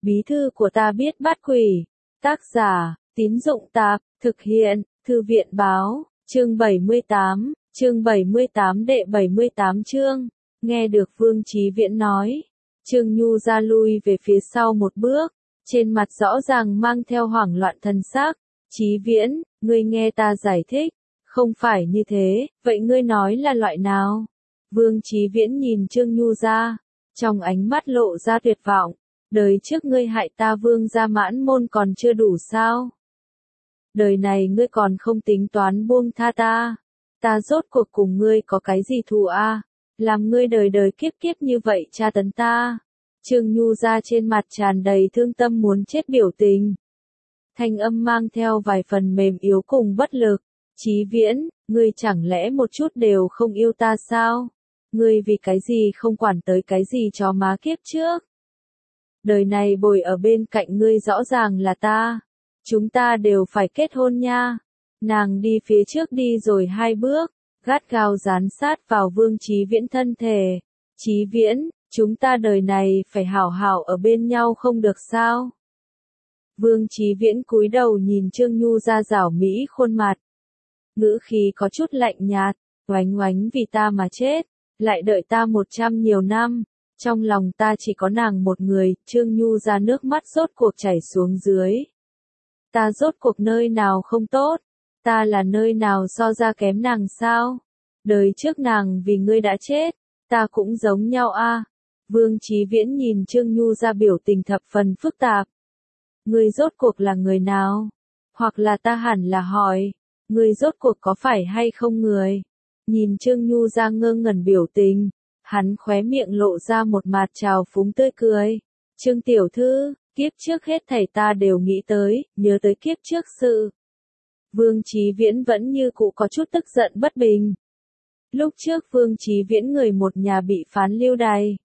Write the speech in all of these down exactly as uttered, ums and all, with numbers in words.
Bí thư của ta biết bắt quỷ. Tác giả, Tín Dụng Tạp, thực hiện, Thư viện Báo, chương bảy mươi tám, chương bảy mươi tám đệ bảy mươi tám chương. Nghe được Vương Chí Viễn nói, Trương Nhu ra lui về phía sau một bước, trên mặt rõ ràng mang theo hoảng loạn thần sắc. Chí Viễn, ngươi nghe ta giải thích, không phải như thế, vậy ngươi nói là loại nào? Vương Chí Viễn nhìn Trương Nhu ra, trong ánh mắt lộ ra tuyệt vọng, đời trước ngươi hại ta Vương gia mãn môn còn chưa đủ sao? Đời này ngươi còn không tính toán buông tha ta, ta rốt cuộc cùng ngươi có cái gì thù a? À? Làm ngươi đời đời kiếp kiếp như vậy tra tấn ta. Trương Nhu ra trên mặt tràn đầy thương tâm muốn chết biểu tình. Thanh âm mang theo vài phần mềm yếu cùng bất lực. Chí Viễn, ngươi chẳng lẽ một chút đều không yêu ta sao? Ngươi vì cái gì không quản tới cái gì cho má kiếp trước? Đời này bồi ở bên cạnh ngươi rõ ràng là ta. Chúng ta đều phải kết hôn nha. Nàng đi phía trước đi rồi hai bước, gắt gao dán sát vào Vương Chí Viễn thân thể. Chí Viễn, chúng ta đời này phải hảo hảo ở bên nhau không được sao? Vương Chí Viễn cúi đầu nhìn Trương Nhu ra rảo mỹ khuôn mặt. Ngữ khí có chút lạnh nhạt, oánh oánh vì ta mà chết, lại đợi ta một trăm nhiều năm. Trong lòng ta chỉ có nàng một người. Trương Nhu ra nước mắt rốt cuộc chảy xuống dưới. Ta rốt cuộc nơi nào không tốt? Ta là nơi nào so ra kém nàng sao? Đời trước nàng vì ngươi đã chết, ta cũng giống nhau a. À? Vương Chí Viễn nhìn Trương Nhu ra biểu tình thập phần phức tạp. Ngươi rốt cuộc là người nào? Hoặc là ta hẳn là hỏi, ngươi rốt cuộc có phải hay không người? Nhìn Trương Nhu ra ngơ ngẩn biểu tình, hắn khóe miệng lộ ra một mặt trào phúng tươi cười. Trương tiểu thư, kiếp trước hết thảy ta đều nghĩ tới, nhớ tới kiếp trước sự. Vương Chí Viễn vẫn như cũ có chút tức giận bất bình. Lúc trước Vương Chí Viễn người một nhà bị phán lưu đày.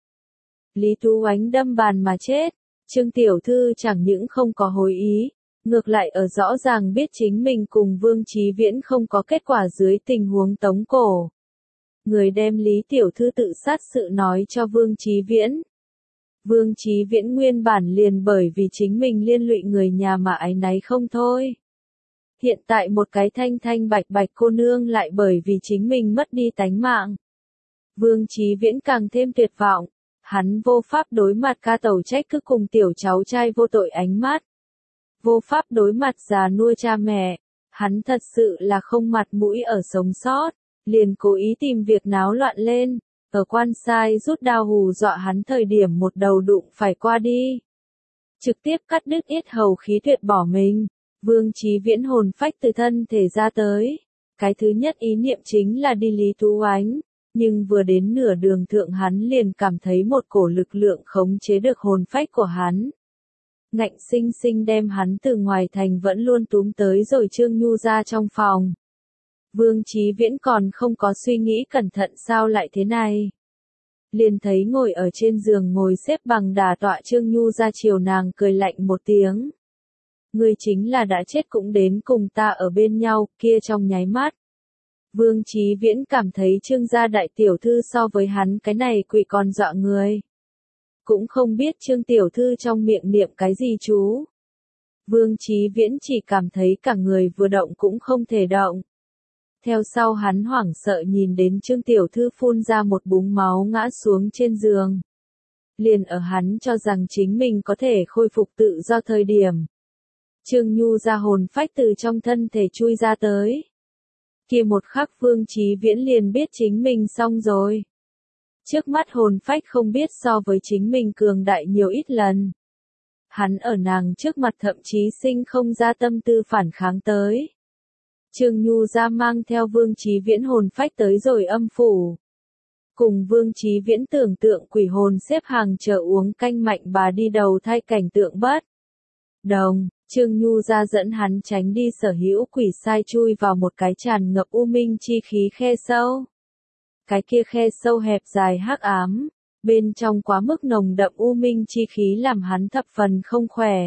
Lý Tú Oánh đâm bàn mà chết. Trương tiểu thư chẳng những không có hối ý, ngược lại ở rõ ràng biết chính mình cùng Vương Chí Viễn không có kết quả dưới tình huống tống cổ. Người đem Lý tiểu thư tự sát sự nói cho Vương Chí Viễn. Vương Chí Viễn nguyên bản liền bởi vì chính mình liên lụy người nhà mà áy náy không thôi. Hiện tại một cái thanh thanh bạch bạch cô nương lại bởi vì chính mình mất đi tánh mạng. Vương Chí Viễn càng thêm tuyệt vọng. Hắn vô pháp đối mặt ca tẩu trách cứ cùng tiểu cháu trai vô tội ánh mắt. Vô pháp đối mặt già nuôi cha mẹ. Hắn thật sự là không mặt mũi ở sống sót. Liền cố ý tìm việc náo loạn lên. Ở quan sai rút đao hù dọa hắn thời điểm một đầu đụng phải qua đi. Trực tiếp cắt đứt yết hầu khí tuyệt bỏ mình. Vương Chí Viễn hồn phách từ thân thể ra tới. Cái thứ nhất ý niệm chính là đi Lý Tú Oánh. Nhưng vừa đến nửa đường thượng hắn liền cảm thấy một cổ lực lượng khống chế được hồn phách của hắn. Ngạnh sinh sinh đem hắn từ ngoài thành vẫn luôn túm tới rồi Trương Nhu ra trong phòng. Vương Chí Viễn còn không có suy nghĩ cẩn thận sao lại thế này. Liền thấy ngồi ở trên giường ngồi xếp bằng đà tọa Trương Nhu ra chiều nàng cười lạnh một tiếng. Ngươi chính là đã chết cũng đến cùng ta ở bên nhau, kia trong nháy mắt. Vương Chí Viễn cảm thấy Trương gia đại tiểu thư so với hắn cái này quỷ còn dọa người. Cũng không biết Trương tiểu thư trong miệng niệm cái gì chú. Vương Chí Viễn chỉ cảm thấy cả người vừa động cũng không thể động. Theo sau hắn hoảng sợ nhìn đến Trương tiểu thư phun ra một búng máu ngã xuống trên giường. Liền ở hắn cho rằng chính mình có thể khôi phục tự do thời điểm. Trương Nhu ra hồn phách từ trong thân thể chui ra tới. Kia một khắc Vương Chí Viễn liền biết chính mình xong rồi. Trước mắt hồn phách không biết so với chính mình cường đại nhiều ít lần. Hắn ở nàng trước mặt thậm chí sinh không ra tâm tư phản kháng tới. Trương Nhu ra mang theo Vương Chí Viễn hồn phách tới rồi âm phủ. Cùng Vương Chí Viễn tưởng tượng quỷ hồn xếp hàng chờ uống canh mạnh bà đi đầu thai cảnh tượng bất đồng. Trương Nhu ra dẫn hắn tránh đi sở hữu quỷ sai chui vào một cái tràn ngập u minh chi khí khe sâu. Cái kia khe sâu hẹp dài hắc ám, bên trong quá mức nồng đậm u minh chi khí làm hắn thập phần không khỏe.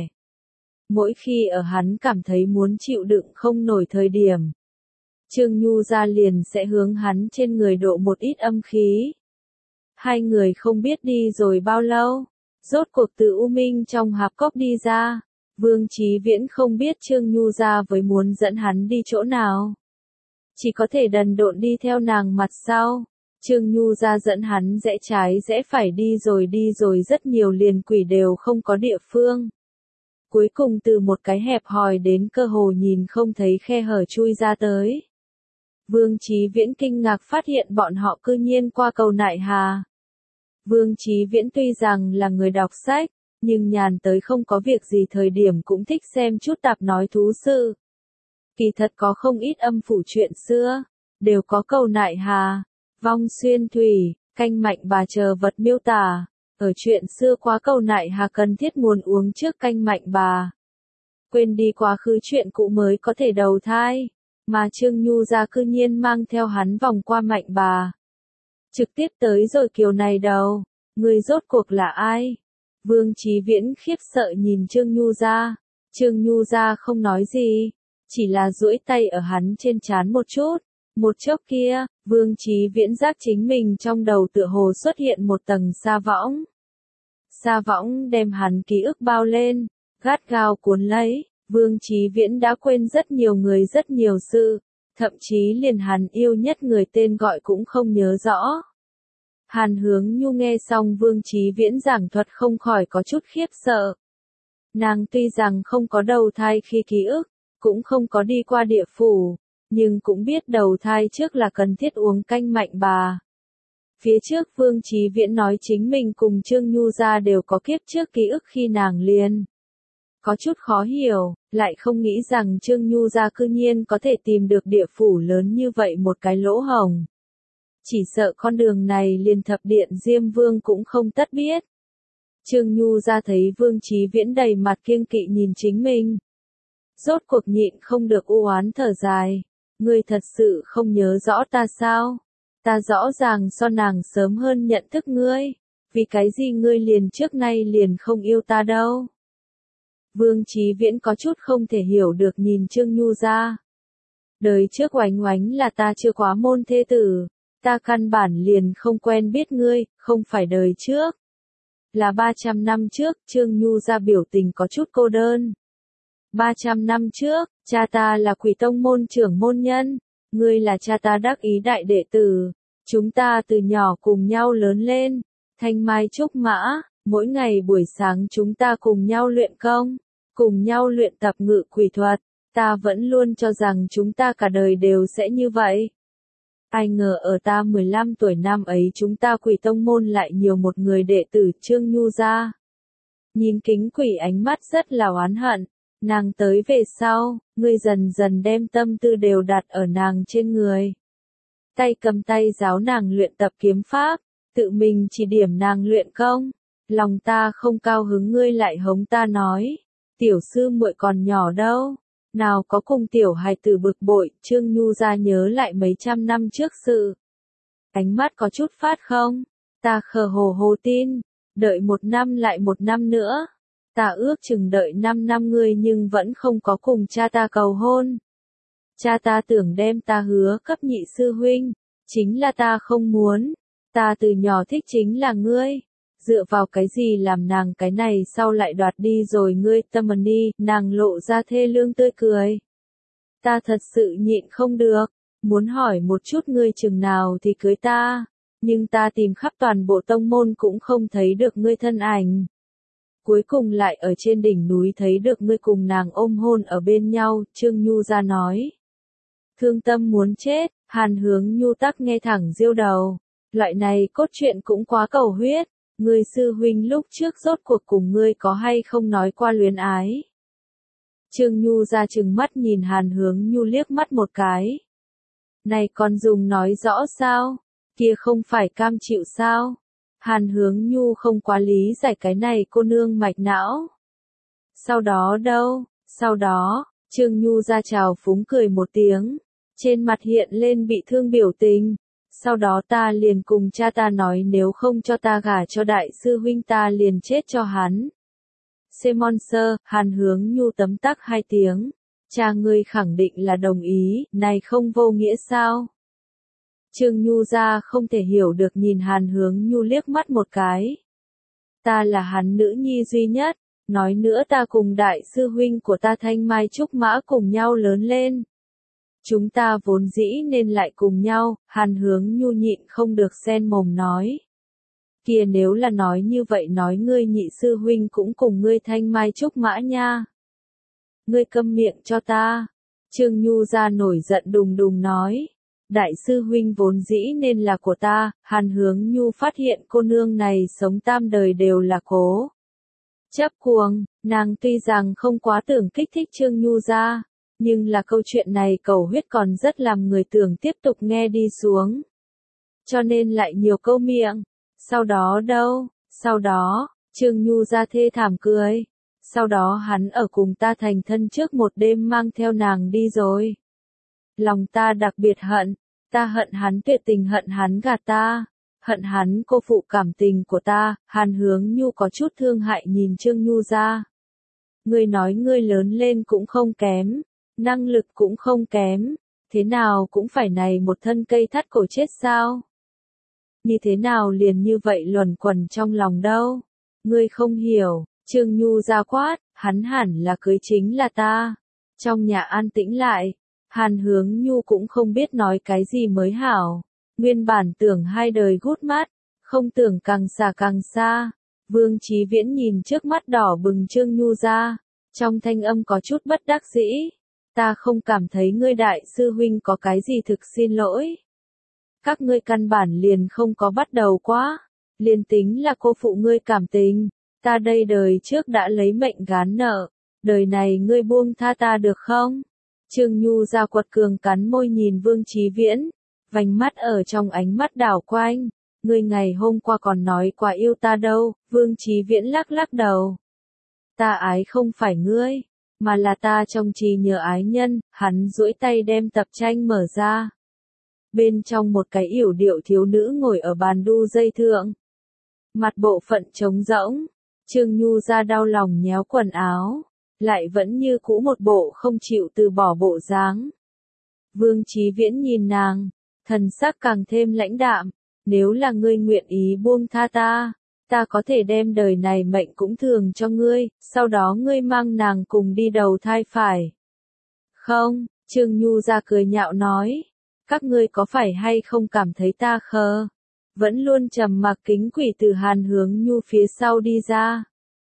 Mỗi khi ở hắn cảm thấy muốn chịu đựng không nổi thời điểm, Trương Nhu ra liền sẽ hướng hắn trên người độ một ít âm khí. Hai người không biết đi rồi bao lâu, Rốt cuộc từ U Minh trong hạp cốc đi ra, Vương Chí Viễn không biết Trương Nhu ra với muốn dẫn hắn đi chỗ nào. Chỉ có thể đần độn đi theo nàng mặt sau. Trương Nhu ra dẫn hắn rẽ trái rẽ phải đi rồi đi rồi rất nhiều liền quỷ đều không có địa phương. Cuối cùng từ một cái hẹp hòi đến cơ hồ nhìn không thấy khe hở chui ra tới. Vương Chí Viễn kinh ngạc phát hiện bọn họ cư nhiên qua cầu Nại Hà. Vương Chí Viễn tuy rằng là người đọc sách, nhưng nhàn tới không có việc gì thời điểm cũng thích xem chút tạp nói thú sự. Kỳ thật có không ít âm phủ chuyện xưa, đều có cầu Nại Hà, vong xuyên thủy, canh mạnh bà chờ vật miêu tả. Ở chuyện xưa qua cầu Nại Hà cần thiết nguồn uống trước canh mạnh bà. Quên đi quá khứ chuyện cũ mới có thể đầu thai, mà Trương Nhu ra cư nhiên mang theo hắn vòng qua mạnh bà. Trực tiếp tới rồi kiều này đâu, người rốt cuộc là ai? Vương Chí Viễn khiếp sợ nhìn Trương Nhu ra, Trương Nhu ra không nói gì, chỉ là duỗi tay ở hắn trên trán một chút. Một chốc kia, Vương Chí Viễn giác chính mình trong đầu tựa hồ xuất hiện một tầng sa võng. Sa võng đem hắn ký ức bao lên, gắt gao cuốn lấy, Vương Chí Viễn đã quên rất nhiều người rất nhiều sự, thậm chí liền hắn yêu nhất người tên gọi cũng không nhớ rõ. Hàn Hướng Nhu nghe xong Vương Chí Viễn giảng thuật không khỏi có chút khiếp sợ. Nàng tuy rằng không có đầu thai khi ký ức, cũng không có đi qua địa phủ, nhưng cũng biết đầu thai trước là cần thiết uống canh mạnh bà. Phía trước Vương Chí Viễn nói chính mình cùng Trương Nhu ra đều có kiếp trước ký ức khi nàng liền. Có chút khó hiểu, lại không nghĩ rằng Trương Nhu ra cư nhiên có thể tìm được địa phủ lớn như vậy một cái lỗ hổng. Chỉ sợ con đường này liền thập điện Diêm Vương cũng không tất biết. Trương Nhu ra thấy Vương Chí Viễn đầy mặt kiêng kỵ nhìn chính mình. Rốt cuộc nhịn không được u oán thở dài. Ngươi thật sự không nhớ rõ ta sao? Ta rõ ràng so nàng sớm hơn nhận thức ngươi. Vì cái gì ngươi liền trước nay liền không yêu ta đâu? Vương Chí Viễn có chút không thể hiểu được nhìn Trương Nhu ra. Đời trước oánh oánh là ta chưa quá môn thê tử. Ta căn bản liền không quen biết ngươi, không phải đời trước. Là ba trăm năm trước, Trương Nhu ra biểu tình có chút cô đơn. ba trăm năm trước, cha ta là Quỷ Tông môn trưởng môn nhân, ngươi là cha ta đắc ý đại đệ tử. Chúng ta từ nhỏ cùng nhau lớn lên, thanh mai trúc mã, mỗi ngày buổi sáng chúng ta cùng nhau luyện công, cùng nhau luyện tập ngự quỷ thuật. Ta vẫn luôn cho rằng chúng ta cả đời đều sẽ như vậy. Ai ngờ ở ta mười lăm tuổi năm ấy chúng ta Quỷ Tông môn lại nhiều một người đệ tử Trương Nhu ra. Nhìn kính quỷ ánh mắt rất là oán hận, nàng tới về sau, ngươi dần dần đem tâm tư đều đặt ở nàng trên người. Tay cầm tay giáo nàng luyện tập kiếm pháp, tự mình chỉ điểm nàng luyện công. Lòng ta không cao hứng ngươi lại hống ta nói, tiểu sư muội còn nhỏ đâu. Nào có cùng tiểu hài tử bực bội, Trương Nhu ra nhớ lại mấy trăm năm trước sự. Ánh mắt có chút phát không? Ta khờ hồ hồ tin, đợi một năm lại một năm nữa. Ta ước chừng đợi năm năm ngươi nhưng vẫn không có cùng cha ta cầu hôn. Cha ta tưởng đem ta hứa cấp nhị sư huynh, chính là ta không muốn. Ta từ nhỏ thích chính là ngươi. Dựa vào cái gì làm nàng cái này sau lại đoạt đi rồi ngươi tâm ơn đi, nàng lộ ra thê lương tươi cười. Ta thật sự nhịn không được, muốn hỏi một chút ngươi chừng nào thì cưới ta, nhưng ta tìm khắp toàn bộ tông môn cũng không thấy được ngươi thân ảnh. Cuối cùng lại ở trên đỉnh núi thấy được ngươi cùng nàng ôm hôn ở bên nhau, Trương Nhu ra nói. Thương tâm muốn chết, Hàn Hướng Nhu tắc nghe thẳng diêu đầu, loại này cốt truyện cũng quá cầu huyết. Ngươi sư huynh lúc trước rốt cuộc cùng ngươi có hay không nói qua luyến ái? Trương Nhu ra trừng mắt nhìn Hàn Hướng Nhu liếc mắt một cái. Này còn dùng nói rõ sao? Kia không phải cam chịu sao? Hàn Hướng Nhu không quá lý giải cái này cô nương mạch não. Sau đó đâu? Sau đó, Trương Nhu ra chào phúng cười một tiếng. Trên mặt hiện lên bị thương biểu tình. Sau đó ta liền cùng cha ta nói nếu không cho ta gả cho đại sư huynh ta liền chết cho hắn. Simon Sơ, Hàn Hướng Nhu tấm tắc hai tiếng. Cha ngươi khẳng định là đồng ý, này không vô nghĩa sao? Trương Nhu ra không thể hiểu được nhìn Hàn Hướng Nhu liếc mắt một cái. Ta là hắn nữ nhi duy nhất, nói nữa ta cùng đại sư huynh của ta Thanh Mai Trúc Mã cùng nhau lớn lên. Chúng ta vốn dĩ nên lại cùng nhau, Hàn Hướng Nhu nhịn không được xen mồm nói. Kìa nếu là nói như vậy nói ngươi nhị sư huynh cũng cùng ngươi Thanh Mai Trúc Mã nha. Ngươi câm miệng cho ta. Trương Nhu ra nổi giận đùng đùng nói. Đại sư huynh vốn dĩ nên là của ta, Hàn Hướng Nhu phát hiện cô nương này sống tam đời đều là cố. Chấp cuồng, nàng tuy rằng không quá tưởng kích thích Trương Nhu ra, nhưng là câu chuyện này cầu huyết còn rất làm người tưởng tiếp tục nghe đi xuống. Cho nên lại nhiều câu miệng. Sau đó đâu, sau đó, Trương Nhu ra thê thảm cười. Sau đó hắn ở cùng ta thành thân trước một đêm mang theo nàng đi rồi. Lòng ta đặc biệt hận, ta hận hắn tuyệt tình hận hắn gạt ta, hận hắn cô phụ cảm tình của ta. Hàn Hướng Nhu có chút thương hại nhìn Trương Nhu ra. Ngươi nói ngươi lớn lên cũng không kém, năng lực cũng không kém, thế nào cũng phải này một thân cây thắt cổ chết sao? Như thế nào liền như vậy luẩn quẩn trong lòng đâu? Ngươi không hiểu. Trương Nhu ra quát, hắn hẳn là cưới chính là ta. Trong nhà an tĩnh lại, Hàn Hướng Nhu cũng không biết nói cái gì mới hảo. Nguyên bản tưởng hai đời gút mắt, không tưởng càng xa càng xa. Vương Chí Viễn nhìn trước mắt đỏ bừng Trương Nhu ra, trong thanh âm có chút bất đắc dĩ. Ta không cảm thấy ngươi đại sư huynh có cái gì thực xin lỗi. Các ngươi căn bản liền không có bắt đầu quá, liền tính là cô phụ ngươi cảm tình. Ta đây đời trước đã lấy mệnh gán nợ, đời này ngươi buông tha ta được không? Trương Nhu ra quật cường cắn môi nhìn Vương Chí Viễn, vành mắt ở trong ánh mắt đảo quanh. Ngươi ngày hôm qua còn nói quá yêu ta đâu. Vương Chí Viễn lắc lắc đầu. Ta ái không phải ngươi, mà là ta trong trí nhớ ái nhân. Hắn duỗi tay đem tập tranh mở ra. Bên trong một cái yểu điệu thiếu nữ ngồi ở bàn đu dây thượng. Mặt bộ phận trống rỗng. Trương Nhu ra đau lòng nhéo quần áo, lại vẫn như cũ một bộ không chịu từ bỏ bộ dáng. Vương Chí Viễn nhìn nàng, thần sắc càng thêm lãnh đạm. Nếu là ngươi nguyện ý buông tha ta, ta có thể đem đời này mệnh cũng thường cho ngươi, sau đó ngươi mang nàng cùng đi đầu thai phải. Không, Trương Nhu ra cười nhạo nói, các ngươi có phải hay không cảm thấy ta khờ? Vẫn luôn trầm mặc kính quỷ từ Hàn Hướng Nhu phía sau đi ra.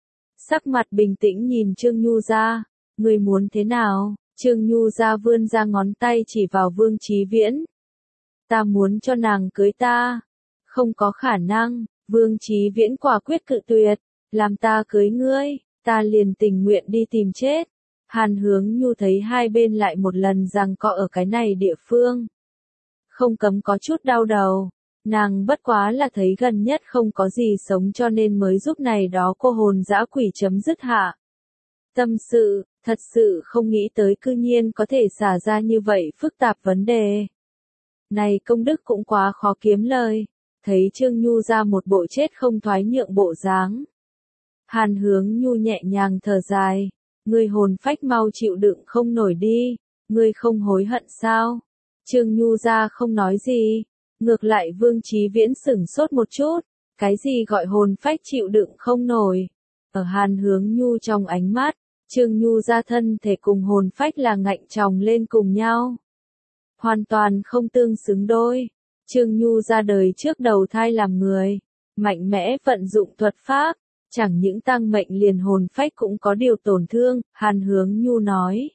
Sắc mặt bình tĩnh nhìn Trương Nhu ra, ngươi muốn thế nào? Trương Nhu ra vươn ra ngón tay chỉ vào Vương Chí Viễn. Ta muốn cho nàng cưới ta. Không có khả năng. Vương Chí Viễn quả quyết cự tuyệt. Làm ta cưới ngươi, ta liền tình nguyện đi tìm chết. Hàn Hướng Nhu thấy hai bên lại một lần rằng có ở cái này địa phương. Không cấm có chút đau đầu. Nàng bất quá là thấy gần nhất không có gì sống cho nên mới giúp này đó cô hồn dã quỷ chấm dứt hạ. Tâm sự, thật sự không nghĩ tới cư nhiên có thể xả ra như vậy phức tạp vấn đề. Này công đức cũng quá khó kiếm lời. Thấy Trương Nhu ra một bộ chết không thoái nhượng bộ dáng. Hàn Hướng Nhu nhẹ nhàng thở dài. Ngươi hồn phách mau chịu đựng không nổi đi. Ngươi không hối hận sao? Trương Nhu ra không nói gì. Ngược lại Vương Chí Viễn sửng sốt một chút. Cái gì gọi hồn phách chịu đựng không nổi? Ở Hàn Hướng Nhu trong ánh mắt, Trương Nhu ra thân thể cùng hồn phách là ngạnh chồng lên cùng nhau. Hoàn toàn không tương xứng đôi. Trương Nhu ra đời trước đầu thai làm người, mạnh mẽ vận dụng thuật pháp, chẳng những tăng mệnh liền hồn phách cũng có điều tổn thương. Hàn Hướng Nhu nói,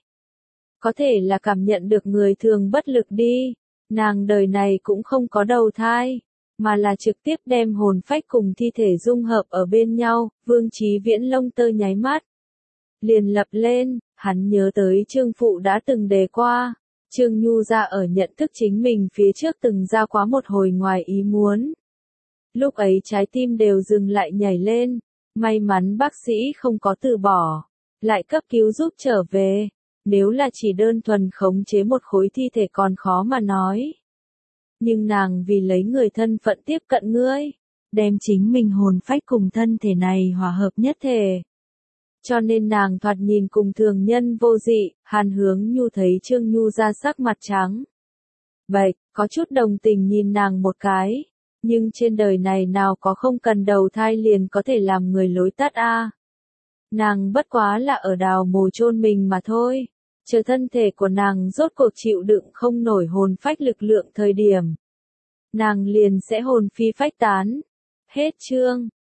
có thể là cảm nhận được người thường bất lực đi. Nàng đời này cũng không có đầu thai, mà là trực tiếp đem hồn phách cùng thi thể dung hợp ở bên nhau. Vương Chí Viễn lông tơ nháy mắt liền lập lên, hắn nhớ tới Trương phụ đã từng đề qua. Trương Nhu ra ở nhận thức chính mình phía trước từng ra quá một hồi ngoài ý muốn. Lúc ấy trái tim đều dừng lại nhảy lên, may mắn bác sĩ không có từ bỏ, lại cấp cứu giúp trở về. Nếu là chỉ đơn thuần khống chế một khối thi thể còn khó mà nói. Nhưng nàng vì lấy người thân phận tiếp cận ngươi, đem chính mình hồn phách cùng thân thể này hòa hợp nhất thể. Cho nên nàng thoạt nhìn cùng thường nhân vô dị. Hàn Hướng Nhu thấy Trương Nhu ra sắc mặt trắng bệch, có chút đồng tình nhìn nàng một cái. Nhưng trên đời này nào có không cần đầu thai liền có thể làm người lối tắt a. Nàng bất quá là ở đào mồ chôn mình mà thôi. Chờ thân thể của nàng rốt cuộc chịu đựng không nổi hồn phách lực lượng thời điểm. Nàng liền sẽ hồn phi phách tán. Hết chương.